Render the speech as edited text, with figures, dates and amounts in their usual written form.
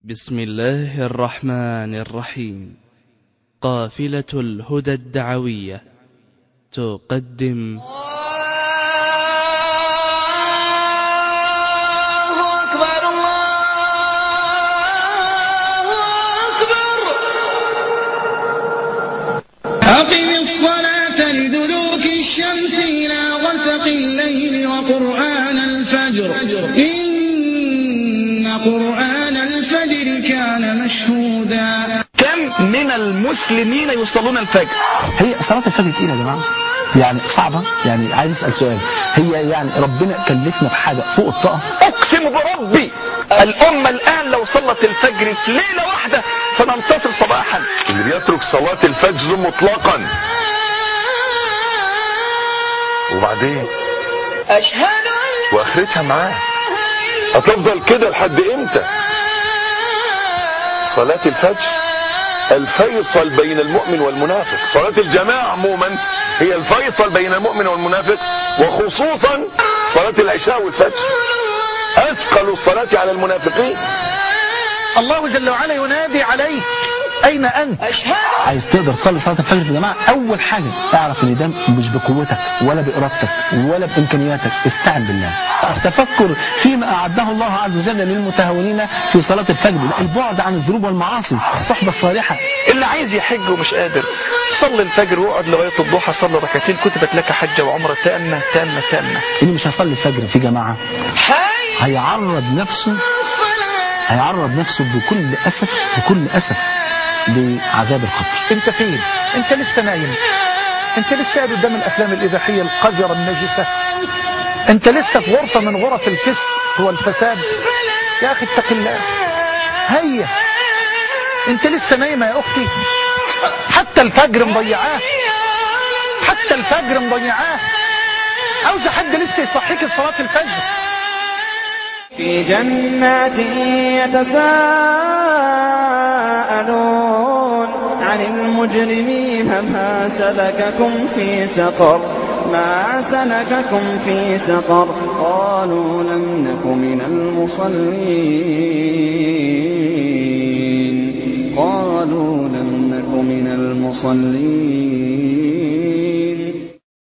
بسم الله الرحمن الرحيم. قافلة الهدى الدعوية تقدم الله أكبر الله أكبر. أقم الصلاة لدلوك الشمس إلى غسق الليل وقرآن الفجر إن قرآن الفجر كان مشهودا. كم من المسلمين يصلون الفجر؟ هي صلاة الفجر تقيلة يا جماعة، يعني صعبة. يعني عايز أسأل سؤال، هي يعني ربنا كلفنا بحاجة فوق الطاقة؟ أقسم بربي الأمة الآن لو صلت الفجر في ليلة واحدة سننتصر صباحا. اللي بيترك صلاة الفجر مطلقا وبعدين أشهد واخرتها معاه، هتفضل كده لحد امتى؟ صلاة الفجر الفيصل بين المؤمن والمنافق. صلاة الجماعة عموما هي الفيصل بين المؤمن والمنافق، وخصوصا صلاة العشاء والفجر أثقل الصلاة على المنافقين. الله جل وعلا ينادي عليك، أين أنت؟ عايز تقدر تصلي صلاة الفجر يا جماعة، أول حاجة اعرف إن ده مش بقوتك ولا بإرادتك ولا بإمكانياتك، استعن بالله. التفكر فيما أعده الله عز وجل للمتهاونين في صلاة الفجر، البعد عن الذنوب والمعاصي، الصحبة الصالحة. اللي عايز يحج ومش قادر صلي الفجر واقعد لغاية الضحى، صلي ركعتين كتبت لك حجة وعمرة تامة تامة تامة. اللي مش هيصلي الفجر في جماعة هيعرض نفسه بكل أسف لعذاب القبر. انت فين؟ انت لسه نايم، انت لسه قاعد قدام الافلام الاباحيه القذره النجسه، انت لسه في غرفه من غرف الفسق والفساد. يا اخي اتق الله، هيا انت لسه نايمه يا اختي، حتى الفجر مضيعاه، عاوزه حد لسه يصحيك لصلاه الفجر. في جنات يتساءلون عن المجرمين ما سلككم في سقر قالوا لم نك من المصلين